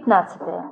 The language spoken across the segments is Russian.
15.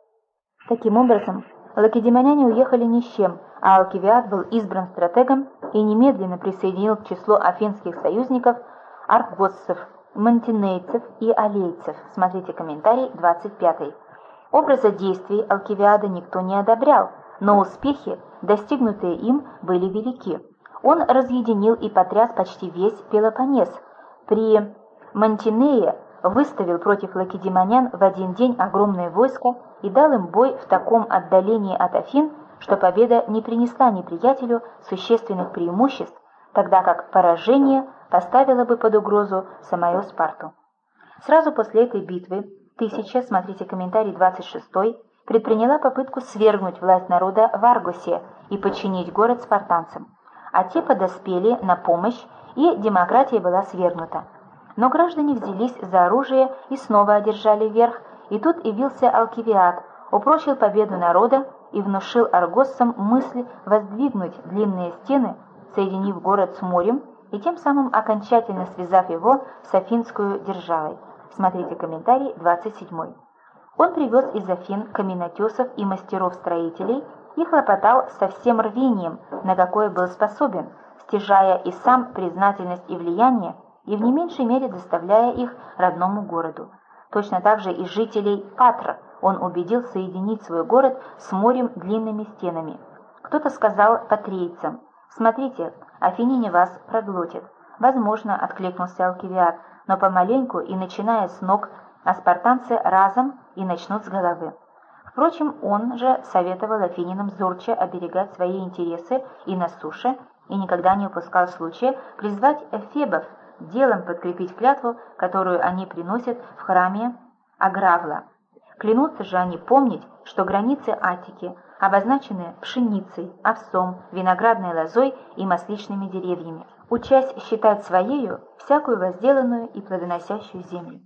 Таким образом, лакедемоняне уехали ни с чем, а Алкивиад был избран стратегом и немедленно присоединил к числу афинских союзников аргоссов, мантинейцев и алейцев. Смотрите комментарий 25. Образа действий Алкивиада никто не одобрял, но успехи, достигнутые им, были велики. Он разъединил и потряс почти весь Пелопоннес. При Мантинее выставил против лакедемонян в один день огромное войско и дал им бой в таком отдалении от Афин, что победа не принесла неприятелю существенных преимуществ, тогда как поражение поставило бы под угрозу самую Спарту. Сразу после этой битвы Тысяча, смотрите комментарий 26, предприняла попытку свергнуть власть народа в Аргосе и подчинить город спартанцам, а те подоспели на помощь, и демократия была свергнута. Но граждане взялись за оружие и снова одержали верх, и тут явился Алкивиад, упрочил победу народа и внушил аргоссам мысль воздвигнуть длинные стены, соединив город с морем и тем самым окончательно связав его с афинскую державой. Смотрите комментарий 27. Он привез из Афин каменотесов и мастеров-строителей и хлопотал со всем рвением, на какое был способен, стяжая и сам признательность и влияние, и в не меньшей мере доставляя их родному городу. Точно так же и жителей Патра он убедил соединить свой город с морем длинными стенами. Кто-то сказал патрийцам: «Смотрите, афиняне вас проглотят». «Возможно», — откликнулся Алкивиад, «но помаленьку и начиная с ног, а спартанцы разом и начнут с головы». Впрочем, он же советовал афинянам зорче оберегать свои интересы и на суше, и никогда не упускал случая призвать эфебов делом подкрепить клятву, которую они приносят в храме Агравла. Клянутся же они помнить, что границы Аттики обозначены пшеницей, овсом, виноградной лозой и масличными деревьями, учась считать своею всякую возделанную и плодоносящую землю.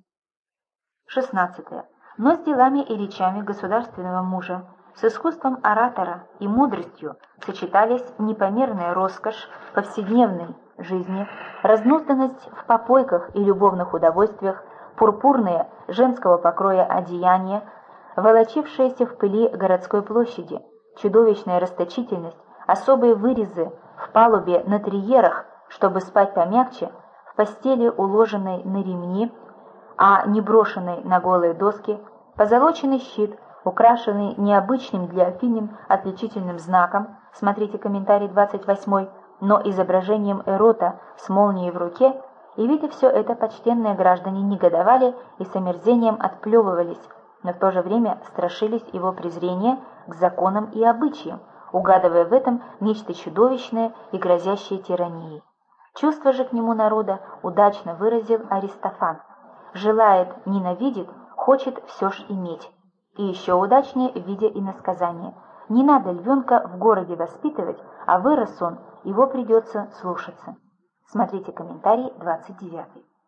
16. Но с делами и речами государственного мужа, с искусством оратора и мудростью сочетались непомерная роскошь повседневной жизни, разнузданность в попойках и любовных удовольствиях, пурпурные женского покроя одеяния, волочившиеся в пыли городской площади, чудовищная расточительность, особые вырезы в палубе на триерах, чтобы спать помягче, в постели, уложенной на ремни, а не брошенной на голые доски, позолоченный щит, украшенный необычным для афинян отличительным знаком, смотрите комментарий 28, но изображением Эрота с молнией в руке, и, видя все это, почтенные граждане негодовали и с омерзением отплевывались, но в то же время страшились его презрения к законам и обычаям, угадывая в этом нечто чудовищное и грозящее тиранией. Чувство же к нему народа удачно выразил Аристофан: «Желает, ненавидит, хочет все ж иметь». И еще удачнее в виде иносказания: «Не надо львенка в городе воспитывать, а вырос он, его придется слушаться». Смотрите комментарий 29.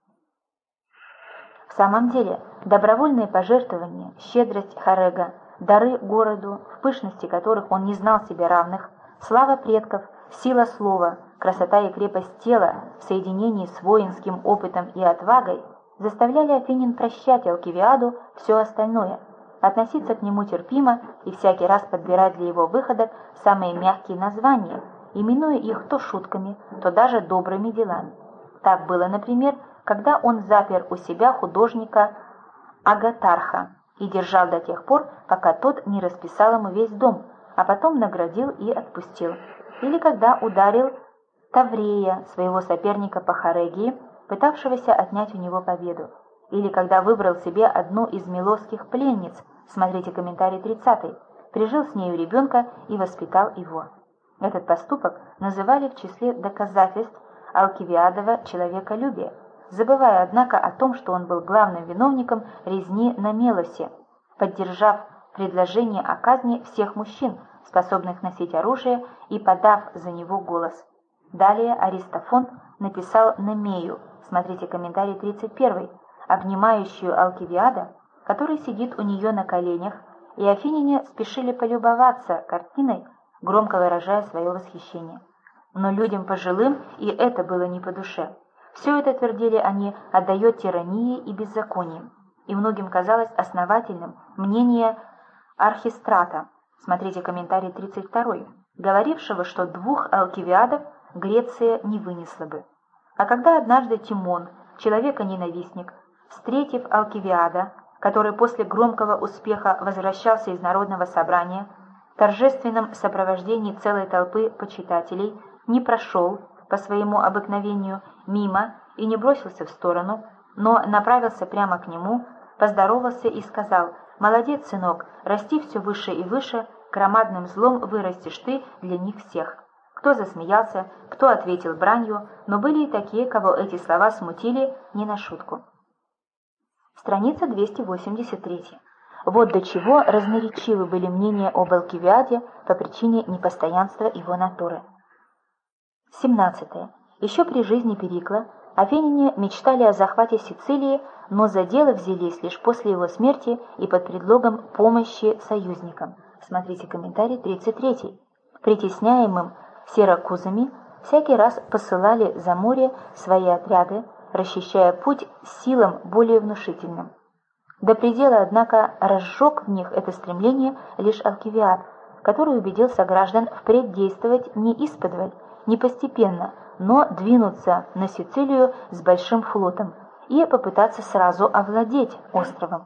В самом деле, добровольные пожертвования, щедрость Харега, дары городу, в пышности которых он не знал себе равных, слава предков, сила слова, красота и крепость тела в соединении с воинским опытом и отвагой заставляли афинян прощать Алкивиаду все остальное, относиться к нему терпимо и всякий раз подбирать для его выходок самые мягкие названия, именуя их то шутками, то даже добрыми делами. Так было, например, когда он запер у себя художника Агатарха и держал до тех пор, пока тот не расписал ему весь дом, а потом наградил и отпустил. Или когда ударил Таврея, своего соперника по Хорегии, пытавшегося отнять у него победу. Или когда выбрал себе одну из милосских пленниц, смотрите комментарий 30, прижил с нею ребенка и воспитал его. Этот поступок называли в числе доказательств Алкивиадова человеколюбия, забывая, однако, о том, что он был главным виновником резни на Мелосе, поддержав предложение о казни всех мужчин, способных носить оружие, и подав за него голос. Далее Аристофон написал Немею, смотрите комментарий 31, обнимающую Алкивиада, который сидит у нее на коленях, и афиняне спешили полюбоваться картиной, громко выражая свое восхищение. Но людям пожилым и это было не по душе. Все это, твердили они, отдает тирании и беззакониям. и многим казалось основательным мнение Архистрата, смотрите комментарий 32, говорившего, что 2 Алкивиадов Греция не вынесла бы. А когда однажды Тимон, человека-ненавистник, встретив Алкивиада, который после громкого успеха возвращался из народного собрания, в торжественном сопровождении целой толпы почитателей, не прошел по своему обыкновению мимо и не бросился в сторону, но направился прямо к нему, поздоровался и сказал: «Молодец, сынок, расти все выше и выше, громадным злом вырастешь ты для них всех». Кто засмеялся, кто ответил бранью, но были и такие, кого эти слова смутили не на шутку. Страница 283. Вот до чего разноречивы были мнения об Алкивиаде по причине непостоянства его натуры. 17. Еще при жизни Перикла афиняне мечтали о захвате Сицилии, но за дело взялись лишь после его смерти и под предлогом помощи союзникам. Смотрите комментарий 33. Притесняемым сиракузами всякий раз посылали за море свои отряды, расчищая путь силам более внушительным. До предела, однако, разжег в них это стремление лишь Алкивиад, который убедил сограждан впредь действовать не исподволь, не постепенно, но двинуться на Сицилию с большим флотом и попытаться сразу овладеть островом.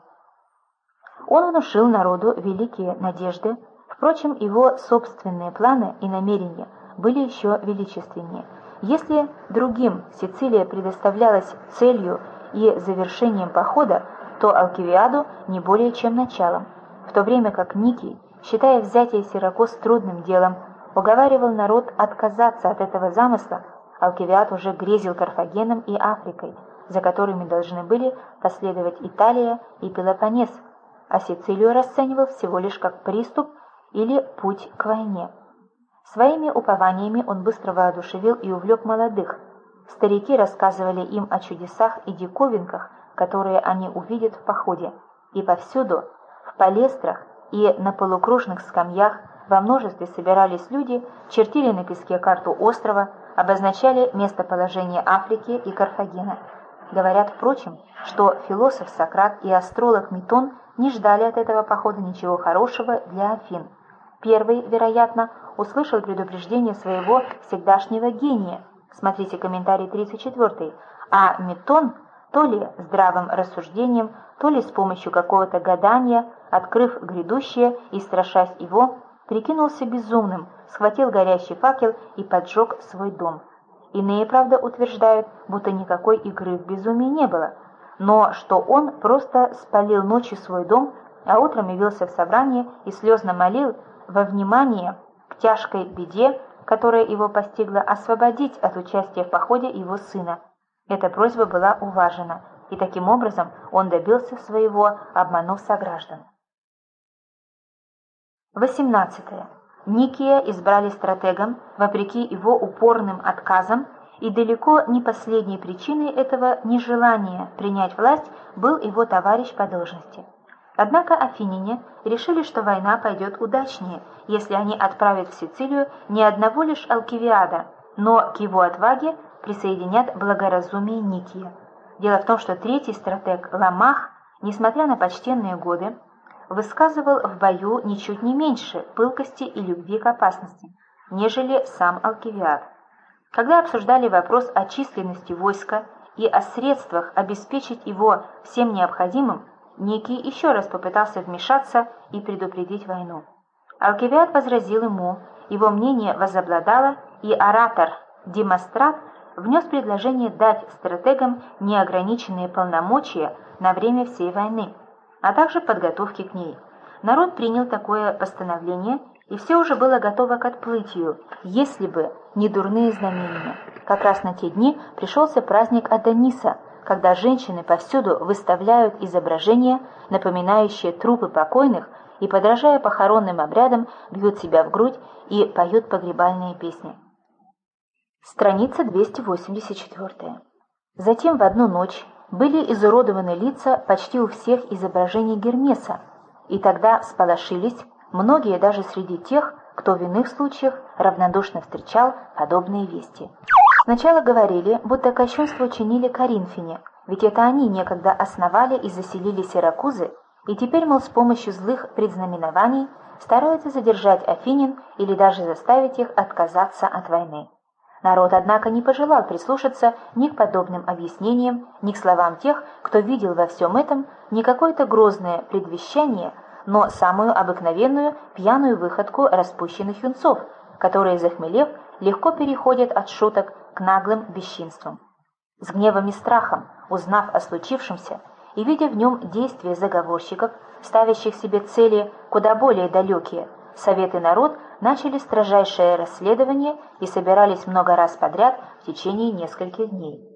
Он внушил народу великие надежды, впрочем, его собственные планы и намерения были еще величественнее. Если другим Сицилия предоставлялась целью и завершением похода, то Алкивиаду не более чем началом, в то время как Никий, считая взятие Сиракуз трудным делом, уговаривал народ отказаться от этого замысла. Алкивиад уже грезил Карфагеном и Африкой, за которыми должны были последовать Италия и Пелопоннес, а Сицилию расценивал всего лишь как приступ или путь к войне. Своими упованиями он быстро воодушевил и увлек молодых. Старики рассказывали им о чудесах и диковинках, которые они увидят в походе, и повсюду, в палестрах и на полукружных скамьях во множестве собирались люди, чертили на песке карту острова, обозначали местоположение Африки и Карфагена. Говорят, впрочем, что философ Сократ и астролог Метон не ждали от этого похода ничего хорошего для Афин. Первый, вероятно, услышал предупреждение своего всегдашнего гения, смотрите комментарий 34, а Метон, то ли здравым рассуждением, то ли с помощью какого-то гадания, открыв грядущее и страшась его, прикинулся безумным, схватил горящий факел и поджег свой дом. Иные, правда, утверждают, будто никакой игры в безумии не было, но что он просто спалил ночью свой дом, а утром явился в собрание и слезно молил во внимание к тяжкой беде, которая его постигла, освободить от участия в походе его сына. Эта просьба была уважена, и таким образом он добился своего, обманув сограждан. 18. Никия избрали стратегом, вопреки его упорным отказам, и далеко не последней причиной этого нежелания принять власть был его товарищ по должности. Однако афиняне решили, что война пойдет удачнее, если они отправят в Сицилию не одного лишь Алкивиада, но к его отваге присоединят благоразумие Никия. Дело в том, что третий стратег Ламах, несмотря на почтенные годы, высказывал в бою ничуть не меньше пылкости и любви к опасности, нежели сам Алкивиад. Когда обсуждали вопрос о численности войска и о средствах обеспечить его всем необходимым, Никий еще раз попытался вмешаться и предупредить войну. Алкивиад возразил ему, его мнение возобладало, и оратор Демострат внес предложение дать стратегам неограниченные полномочия на время всей войны, а также подготовки к ней. Народ принял такое постановление, и все уже было готово к отплытию, если бы не дурные знамения. Как раз на те дни пришелся праздник Адониса, когда женщины повсюду выставляют изображения, напоминающие трупы покойных, и, подражая похоронным обрядам, бьют себя в грудь и поют погребальные песни. Страница 284. Затем в одну ночь были изуродованы лица почти у всех изображений Гермеса, и тогда всполошились многие даже среди тех, кто в иных случаях равнодушно встречал подобные вести. Сначала говорили, будто кощунство чинили коринфяне, ведь это они некогда основали и заселили Сиракузы, и теперь, мол, с помощью злых предзнаменований стараются задержать афинян или даже заставить их отказаться от войны. Народ, однако, не пожелал прислушаться ни к подобным объяснениям, ни к словам тех, кто видел во всем этом не какое-то грозное предвещание, но самую обыкновенную пьяную выходку распущенных юнцов, которые, захмелев, легко переходят от шуток к наглым бесчинствам. С гневом и страхом, узнав о случившемся и видя в нем действия заговорщиков, ставящих себе цели куда более далекие, Совет и народ начали строжайшее расследование и собирались много раз подряд в течение нескольких дней.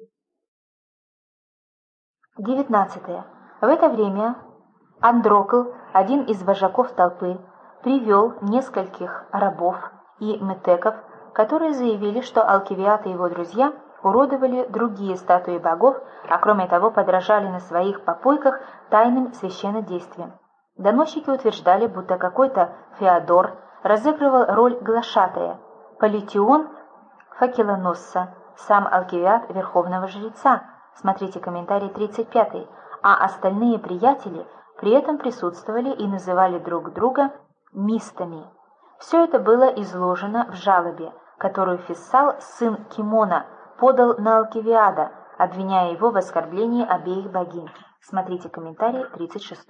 19. В это время Андрокл, один из вожаков толпы, привел нескольких рабов и метеков, которые заявили, что Алкивиад и его друзья уродовали другие статуи богов, а кроме того подражали на своих попойках тайным священнодействиям. Доносчики утверждали, будто какой-то Феодор разыгрывал роль глашатая, Политион – факелоносца, сам Алкивиад – верховного жреца, смотрите комментарий 35, а остальные приятели при этом присутствовали и называли друг друга мистами. Все это было изложено в жалобе, которую Фессал, сын Кимона, подал на Алкивиада, обвиняя его в оскорблении обеих богинь. Смотрите комментарий 36.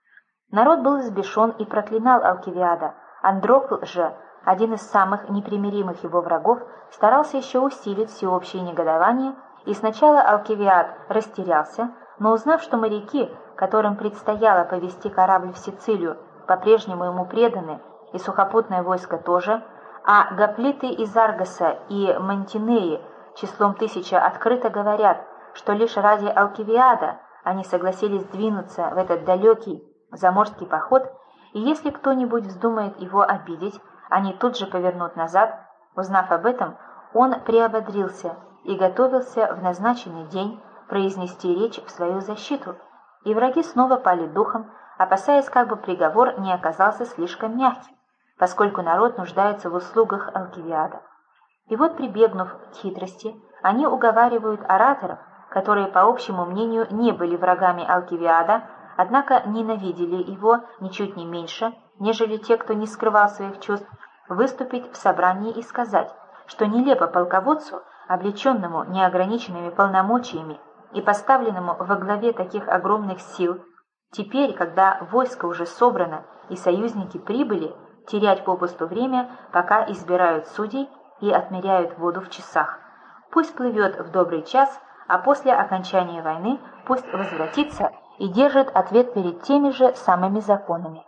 Народ был взбешен и проклинал Алкивиада. Андрокл же, один из самых непримиримых его врагов, старался еще усилить всеобщее негодование, и сначала Алкивиад растерялся, но узнав, что моряки, которым предстояло повести корабль в Сицилию, по-прежнему ему преданы, и сухопутное войско тоже, а гоплиты из Аргоса и Мантинеи числом 1000 открыто говорят, что лишь ради Алкивиада они согласились двинуться в этот далекий заморский поход, и если кто-нибудь вздумает его обидеть, они тут же повернут назад. Узнав об этом, он приободрился и готовился в назначенный день произнести речь в свою защиту, и враги снова пали духом, опасаясь, как бы приговор не оказался слишком мягким, поскольку народ нуждается в услугах Алкивиада. И вот, прибегнув к хитрости, они уговаривают ораторов, которые, по общему мнению, не были врагами Алкивиада, однако ненавидели его ничуть не меньше, нежели те, кто не скрывал своих чувств, выступить в собрании и сказать, что нелепо полководцу, облеченному неограниченными полномочиями и поставленному во главе таких огромных сил, теперь, когда войско уже собрано и союзники прибыли, терять попусту время, пока избирают судей и отмеряют воду в часах. Пусть плывет в добрый час, а после окончания войны пусть возвратится и держит ответ перед теми же самыми законами.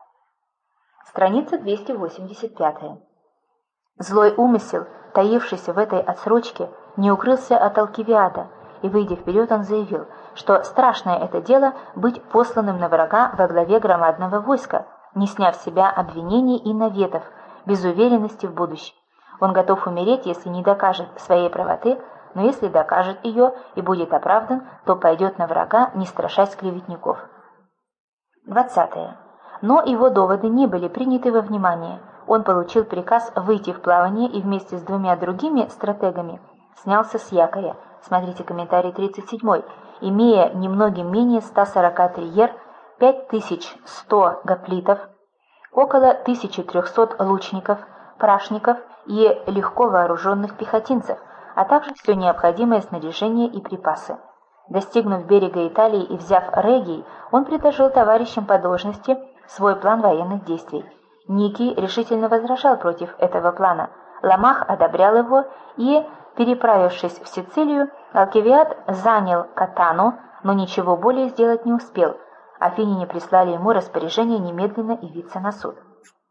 Страница 285. Злой умысел, таившийся в этой отсрочке, не укрылся от Алкивиада, и, выйдя вперед, он заявил, что страшное это дело быть посланным на врага во главе громадного войска, не сняв с себя обвинений и наветов, без уверенности в будущем. Он готов умереть, если не докажет своей правоты, но если докажет ее и будет оправдан, то пойдет на врага, не страшась клеветников. 20. Но его доводы не были приняты во внимание. Он получил приказ выйти в плавание и вместе с 2 другими стратегами снялся с якоря. Смотрите комментарий 37. Имея немногим менее 140 триер, 5100 гоплитов, около 1300 лучников, прашников и легко вооруженных пехотинцев, а также все необходимое снаряжение и припасы. Достигнув берега Италии и взяв Регий, он предложил товарищам по должности свой план военных действий. Никий решительно возражал против этого плана. Ламах одобрял его, и, переправившись в Сицилию, Алкивиад занял Катану, но ничего более сделать не успел. Афиняне прислали ему распоряжение немедленно явиться на суд.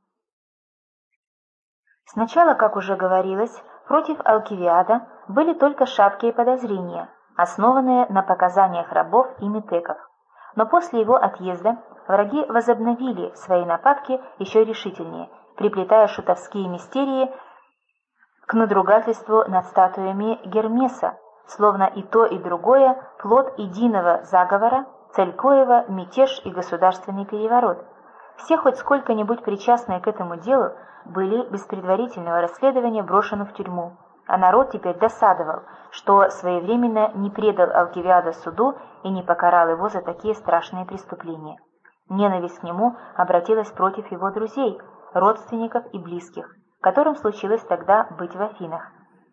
Сначала, как уже говорилось, против Алкивиада были только шаткие подозрения, основанные на показаниях рабов и метеков. Но после его отъезда враги возобновили свои нападки еще решительнее, приплетая шутовские мистерии к надругательству над статуями Гермеса, словно и то, и другое – плод единого заговора, цель коего – мятеж и государственный переворот. Все хоть сколько-нибудь причастные к этому делу были без предварительного расследования брошены в тюрьму, А народ теперь досадовал, что своевременно не предал Алкивиада суду и не покарал его за такие страшные преступления. Ненависть к нему обратилась против его друзей, родственников и близких, которым случилось тогда быть в Афинах.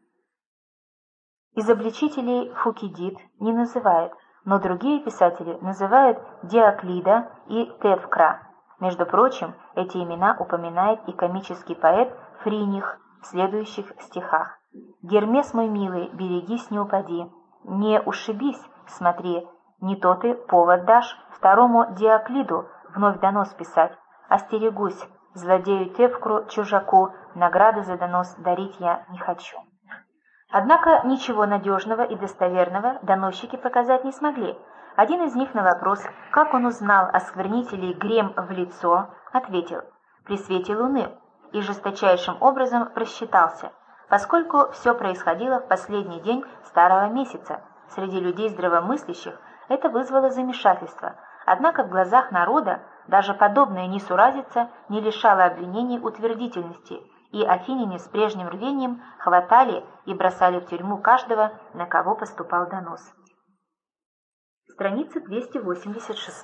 Изобличителей Фукидид не называет, но другие писатели называют Диоклида и Тевкра. Между прочим, эти имена упоминает и комический поэт Фриних в следующих стихах. «Гермес мой милый, берегись, не упади, не ушибись, смотри, не то ты повод дашь второму Диоклиду вновь донос писать. Остерегусь, злодею Тевкру, чужаку, награды за донос дарить я не хочу». Однако ничего надежного и достоверного доносчики показать не смогли. Один из них на вопрос, как он узнал о сквернителе Грем в лицо, ответил: «При свете луны», и жесточайшим образом просчитался, поскольку все происходило в последний день старого месяца. Среди людей здравомыслящих это вызвало замешательство, однако в глазах народа даже подобная несуразица не лишала обвинений утвердительности, и афиняне с прежним рвением хватали и бросали в тюрьму каждого, на кого поступал донос. Страница 286.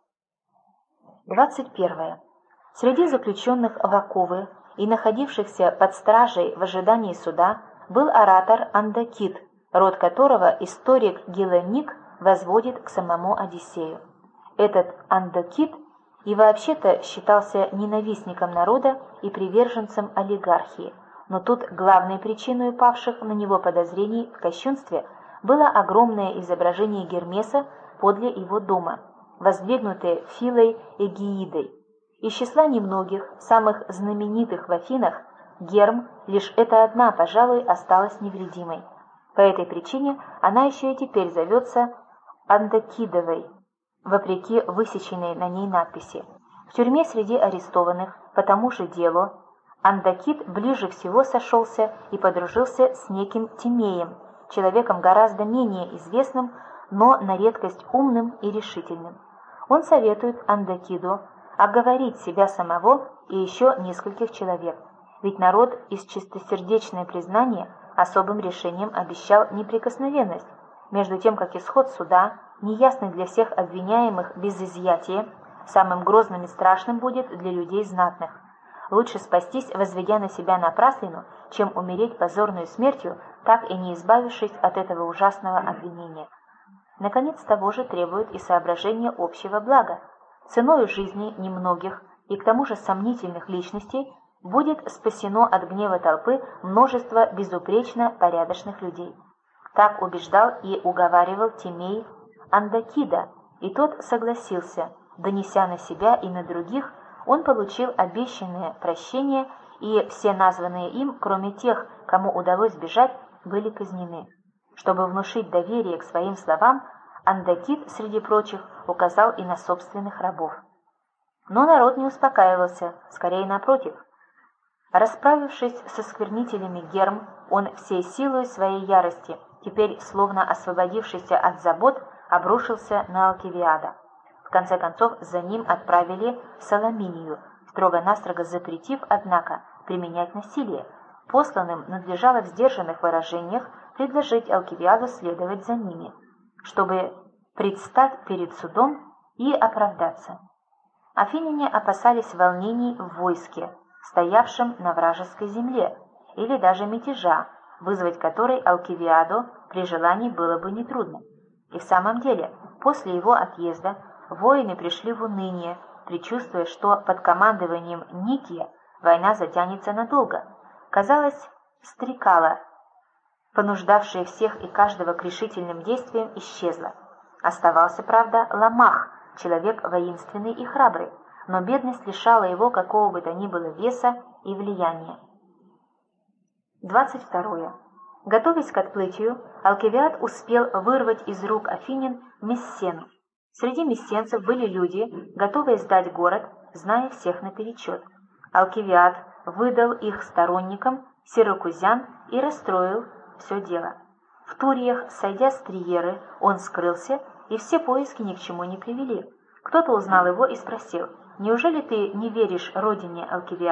21. Среди заключенных в оковы и находившихся под стражей в ожидании суда был оратор Андакит, род которого историк Гелоник возводит к самому Одиссею. Этот Андакит и вообще-то считался ненавистником народа и приверженцем олигархии, но тут главной причиной павших на него подозрений в кощунстве было огромное изображение Гермеса подле его дома, воздвигнутое Филой Эгеидой. Из числа немногих, самых знаменитых в Афинах, Герм, лишь эта одна, пожалуй, осталась невредимой. По этой причине она еще и теперь зовется Андакидовой, вопреки высеченной на ней надписи. В тюрьме среди арестованных по тому же делу Андакид ближе всего сошелся и подружился с неким Тимеем, человеком гораздо менее известным, но на редкость умным и решительным. Он советует Андакиду оговорить себя самого и еще нескольких человек, ведь народ из чистосердечное признание особым решением обещал неприкосновенность, между тем как исход суда, неясный для всех обвиняемых без изъятия, самым грозным и страшным будет для людей знатных. Лучше спастись, возведя на себя напраслину, чем умереть позорную смертью, так и не избавившись от этого ужасного обвинения. Наконец, того же требует и соображение общего блага. Ценою жизни немногих и к тому же сомнительных личностей будет спасено от гнева толпы множество безупречно порядочных людей. Так убеждал и уговаривал Тимей Андакида, и тот согласился. Донеся на себя и на других, он получил обещанное прощение, и все названные им, кроме тех, кому удалось бежать, были казнены. Чтобы внушить доверие к своим словам, Андакид, среди прочих, указал и на собственных рабов. Но народ не успокаивался, скорее напротив. Расправившись со сквернителями Герм, он всей силой своей ярости, теперь словно освободившийся от забот, обрушился на Алкивиада. В конце концов, за ним отправили в Саламинию, строго-настрого запретив, однако, применять насилие. Посланным надлежало в сдержанных выражениях предложить Алкивиаду следовать за ними, чтобы предстать перед судом и оправдаться. Афиняне опасались волнений в войске, стоявшем на вражеской земле, или даже мятежа, вызвать который Алкивиаду при желании было бы нетрудно. И в самом деле, после его отъезда воины пришли в уныние, предчувствуя, что под командованием Никия война затянется надолго. Казалось, Стрекала, понуждавшая всех и каждого к решительным действиям, исчезла. Оставался, правда, Ламах, человек воинственный и храбрый, но бедность лишала его какого бы то ни было веса и влияния. 22. Готовясь к отплытию, Алкивиад успел вырвать из рук афинян Мессену. Среди мессенцев были люди, готовые сдать город, зная всех наперечет. Алкивиад выдал их сторонникам сиракузян и расстроил все дело. В Туриях, сойдя с Триеры, он скрылся, и все поиски ни к чему не привели. Кто-то узнал его и спросил: «Неужели ты не веришь родине, Алкивиад?»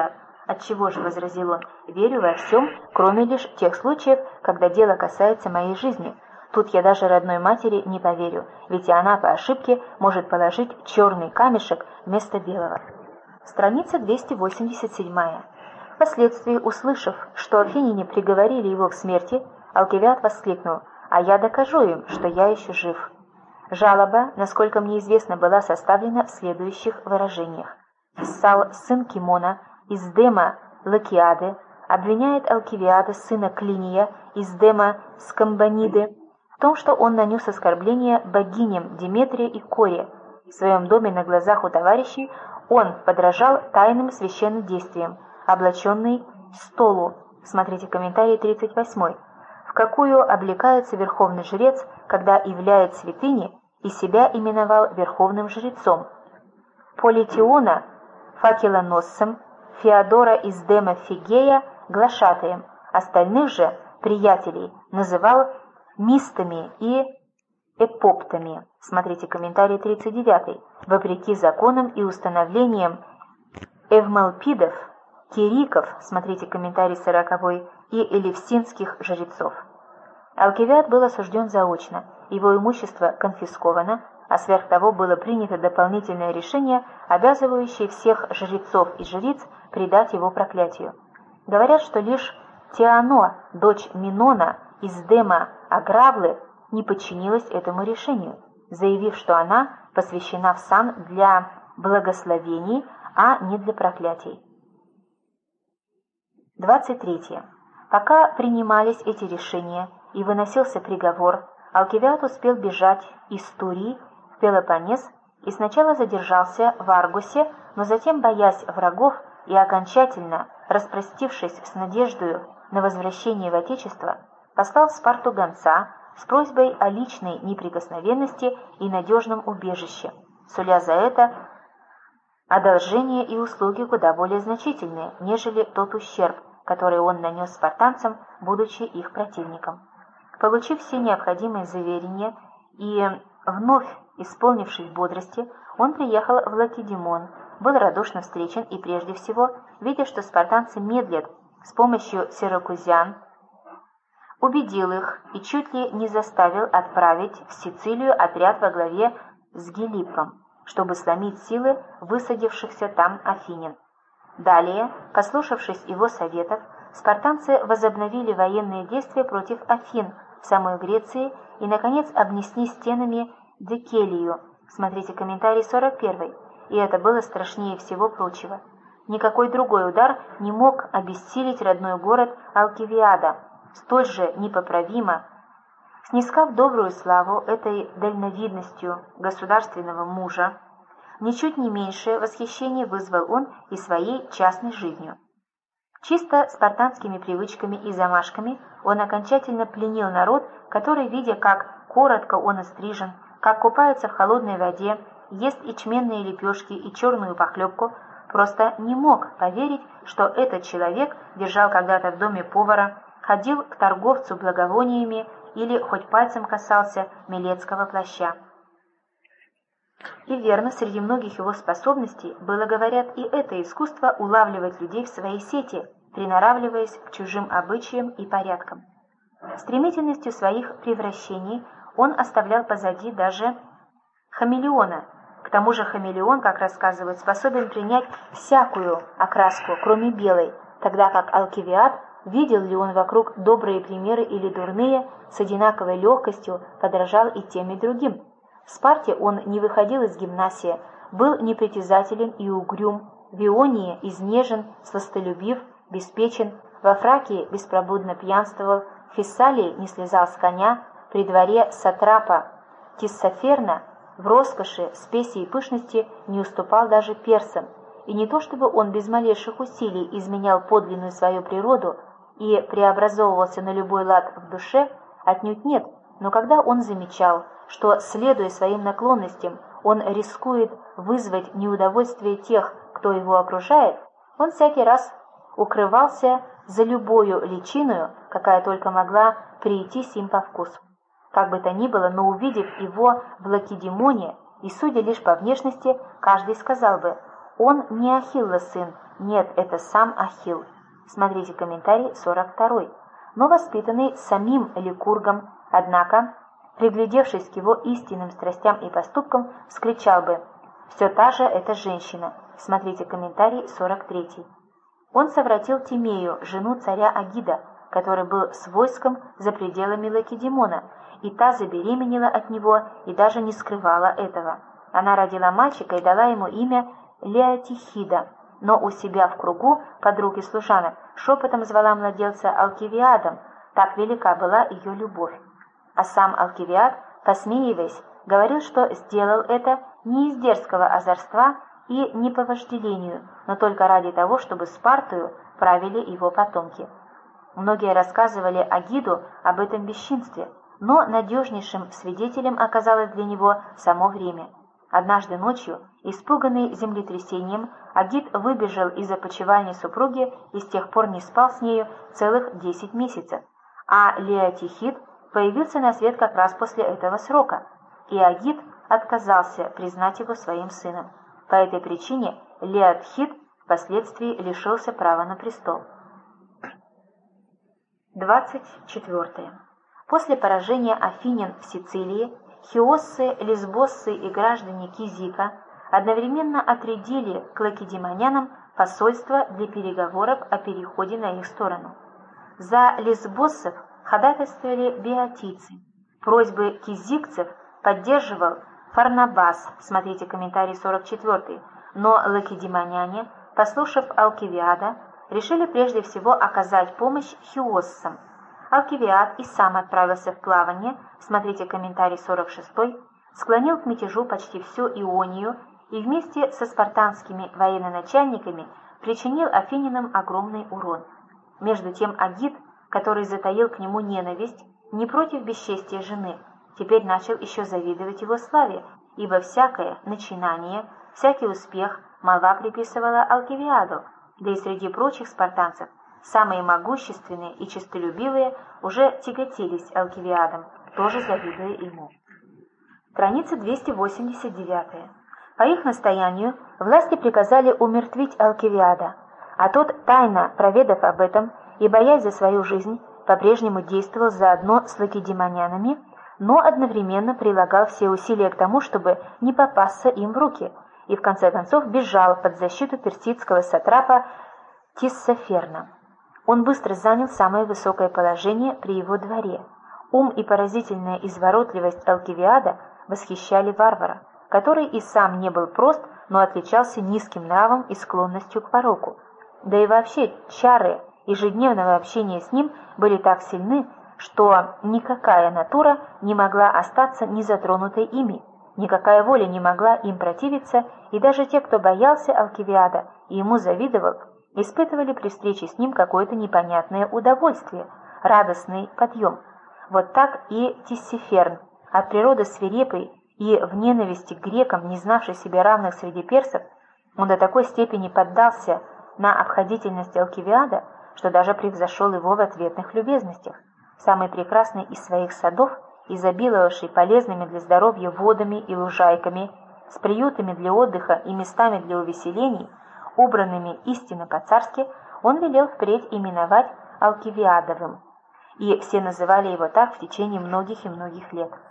«Отчего же, — возразил он, — верю во всем, кроме лишь тех случаев, когда дело касается моей жизни. Тут я даже родной матери не поверю, ведь и она по ошибке может положить черный камешек вместо белого». Страница 287. Впоследствии, услышав, что афиняне приговорили его к смерти, Алкивиад воскликнул: «А я докажу им, что я еще жив». Жалоба, насколько мне известно, была составлена в следующих выражениях. Фессал, сын Кимона, из Дема Лакиады, обвиняет Алкивиада, сына Клиния, из Дема Скамбониды, в том, что он нанес оскорбление богиням Деметрия и Коре. В своем доме на глазах у товарищей он подражал тайным священным действиям, облаченный столу. Смотрите комментарий 38. В какую облекается верховный жрец, когда являет святыни, и себя именовал верховным жрецом. Политиона факелоносцем, Феодора из Дема Фигея глашатаем, остальных же приятелей называл мистами и эпоптами. Смотрите комментарий 39. Вопреки законам и установлениям эвмалпидов, кириков, смотрите комментарий 40, и элевсинских жрецов. Алкивиад был осужден заочно, его имущество конфисковано, а сверх того было принято дополнительное решение, обязывающее всех жрецов и жриц предать его проклятию. Говорят, что лишь Теано, дочь Минона из Дема Агравлы, не подчинилась этому решению, заявив, что она посвящена в сан для благословений, а не для проклятий. 23. Пока принимались эти решения и выносился приговор, Алкивиад успел бежать из Турии в Пелопоннес и сначала задержался в Аргосе, но затем, боясь врагов и окончательно распростившись с надеждою на возвращение в Отечество, послал в Спарту гонца с просьбой о личной неприкосновенности и надежном убежище, суля за это одолжения и услуги куда более значительные, нежели тот ущерб, который он нанес спартанцам, будучи их противником. Получив все необходимые заверения и вновь исполнившись бодрости, он приехал в Лакедемон, был радушно встречен и прежде всего, видя, что спартанцы медлят, с помощью сиракузян, убедил их и чуть ли не заставил отправить в Сицилию отряд во главе с Гилиппом, чтобы сломить силы высадившихся там афинян. Далее, послушавшись его советов, спартанцы возобновили военные действия против Афин в самой Греции и, наконец, обнесли стенами Декелию. Смотрите комментарий 41. И это было страшнее всего прочего. Никакой другой удар не мог обессилить родной город Алкивиада, столь же непоправимо. Снискав добрую славу этой дальновидностью государственного мужа, ничуть не меньшее восхищение вызвал он и своей частной жизнью. Чисто спартанскими привычками и замашками он окончательно пленил народ, который, видя, как коротко он острижен, как купается в холодной воде, ест ячменные лепешки и черную похлебку, просто не мог поверить, что этот человек держал когда-то в доме повара, ходил к торговцу благовониями или хоть пальцем касался милецкого плаща. И верно, среди многих его способностей было, говорят, и это искусство улавливать людей в своей сети, приноравливаясь к чужим обычаям и порядкам. Стремительностью своих превращений он оставлял позади даже хамелеона. К тому же хамелеон, как рассказывают, способен принять всякую окраску, кроме белой, тогда как Алкивиад, видел ли он вокруг добрые примеры или дурные, с одинаковой легкостью подражал и тем и другим. В Спарте он не выходил из гимнасия, был непритязателен и угрюм, в Ионии изнежен, сластолюбив, беспечен, во Фракии беспробудно пьянствовал, в Фессалии не слезал с коня, при дворе сатрапа Тиссоферна в роскоши, спеси и пышности не уступал даже персам, и не то чтобы он без малейших усилий изменял подлинную свою природу и преобразовывался на любой лад в душе, отнюдь нет, но когда он замечал, что, следуя своим наклонностям, он рискует вызвать неудовольствие тех, кто его окружает, он всякий раз укрывался за любою личиною, какая только могла прийтись им по вкусу. Как бы то ни было, но увидев его в Лакедемоне, и судя лишь по внешности, каждый сказал бы: он не Ахилла сын, Нет, это сам Ахилл. Смотрите комментарий 42. Но воспитанный самим Ликургом, однако, приглядевшись к его истинным страстям и поступкам, вскричал бы: «Все та же эта женщина». Смотрите комментарий 43. Он совратил Тимею, жену царя Агида, который был с войском за пределами Лакедемона, и та забеременела от него и даже не скрывала этого. Она родила мальчика и дала ему имя Леотихида, но у себя в кругу подруг и служанок шепотом звала младенца Алкивиадом, так велика была ее любовь. А сам Алкивиад, посмеиваясь, говорил, что сделал это не из дерзкого озорства и не по вожделению, но только ради того, чтобы Спартою правили его потомки. Многие рассказывали Агиду об этом бесчинстве, но надежнейшим свидетелем оказалось для него само время. Однажды ночью, испуганный землетрясением, Агид выбежал из опочивальни супруги и с тех пор не спал с нею целых 10 месяцев, а Леотихид появился на свет как раз после этого срока, и Агид отказался признать его своим сыном. По этой причине Леотхид впоследствии лишился права на престол. 24. После поражения афинян в Сицилии, хиоссы, лесбоссы и граждане Кизика одновременно отрядили к лакедемонянам посольство для переговоров о переходе на их сторону. За лесбоссов ходатайствовали биотийцы. Просьбы кизикцев поддерживал Фарнабас, смотрите комментарий 44, но лакедемоняне, послушав Алкивиада, решили прежде всего оказать помощь хиоссам. Алкивиад и сам отправился в плавание, смотрите комментарий 46, склонил к мятежу почти всю Ионию и вместе со спартанскими военачальниками причинил афинянам огромный урон. Между тем Агид, который затаил к нему ненависть, не против бесчестия жены, теперь начал еще завидовать его славе, ибо всякое начинание, всякий успех молва приписывала Алкивиаду, да и среди прочих спартанцев самые могущественные и честолюбивые уже тяготились Алкивиадом, тоже завидуя ему. Страница 289. По их настоянию власти приказали умертвить Алкивиада, а тот, тайно проведав об этом и боясь за свою жизнь, по-прежнему действовал заодно с лакедемонянами, но одновременно прилагал все усилия к тому, чтобы не попасться им в руки, и в конце концов бежал под защиту персидского сатрапа Тиссоферна. Он быстро занял самое высокое положение при его дворе. Ум и поразительная изворотливость Алкивиада восхищали варвара, который и сам не был прост, но отличался низким нравом и склонностью к пороку. Да и вообще чары ежедневного общения с ним были так сильны, что никакая натура не могла остаться незатронутой ими, никакая воля не могла им противиться, и даже те, кто боялся Алкивиада и ему завидовал, испытывали при встрече с ним какое-то непонятное удовольствие, радостный подъем. Вот так и Тиссиферн, от природы свирепый и в ненависти к грекам, не знавший себе равных среди персов, он до такой степени поддался на обходительность Алкивиада, что даже превзошел его в ответных любезностях. Самый прекрасный из своих садов, изобиловавший полезными для здоровья водами и лужайками, с приютами для отдыха и местами для увеселений, убранными истинно по-царски, он велел впредь именовать Алкивиадовым, и все называли его так в течение многих и многих лет.